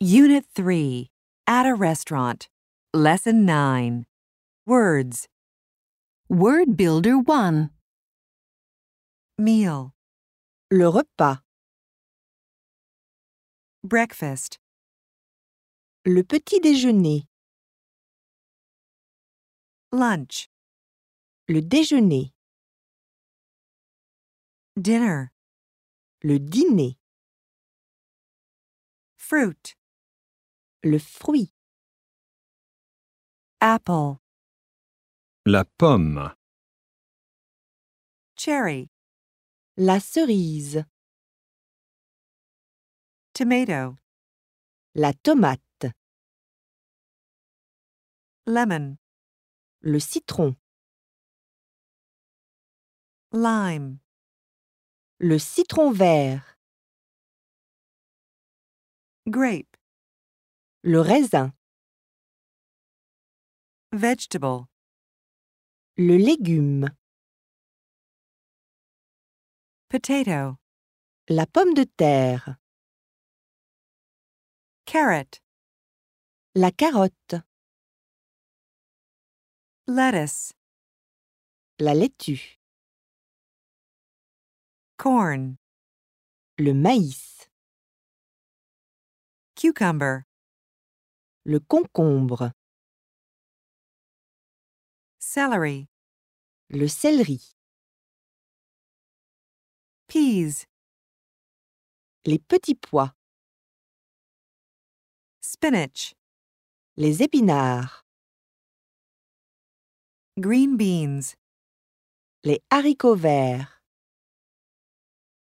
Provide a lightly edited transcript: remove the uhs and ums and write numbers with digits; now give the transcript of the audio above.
Unit 3. At a restaurant. Lesson 9. Words. Word Builder 1. Meal. Le repas, Breakfast. le petit déjeuner, Lunch. le déjeuner, Dinner. le dîner, Fruit. le fruit, Apple. La pomme, Cherry. la cerise, Tomato. la tomate, Lemon. le citron, Lime. le citron vert, Grape. le raisin, Vegetable. le légume, Potato. la pomme de terre, Carrot. la carotte, Lettuce. la laitue, Corn. le maïs, Cucumber. le concombre, Celery. le céleri, Peas. les petits pois, Spinach. les épinards, Green beans. les haricots verts.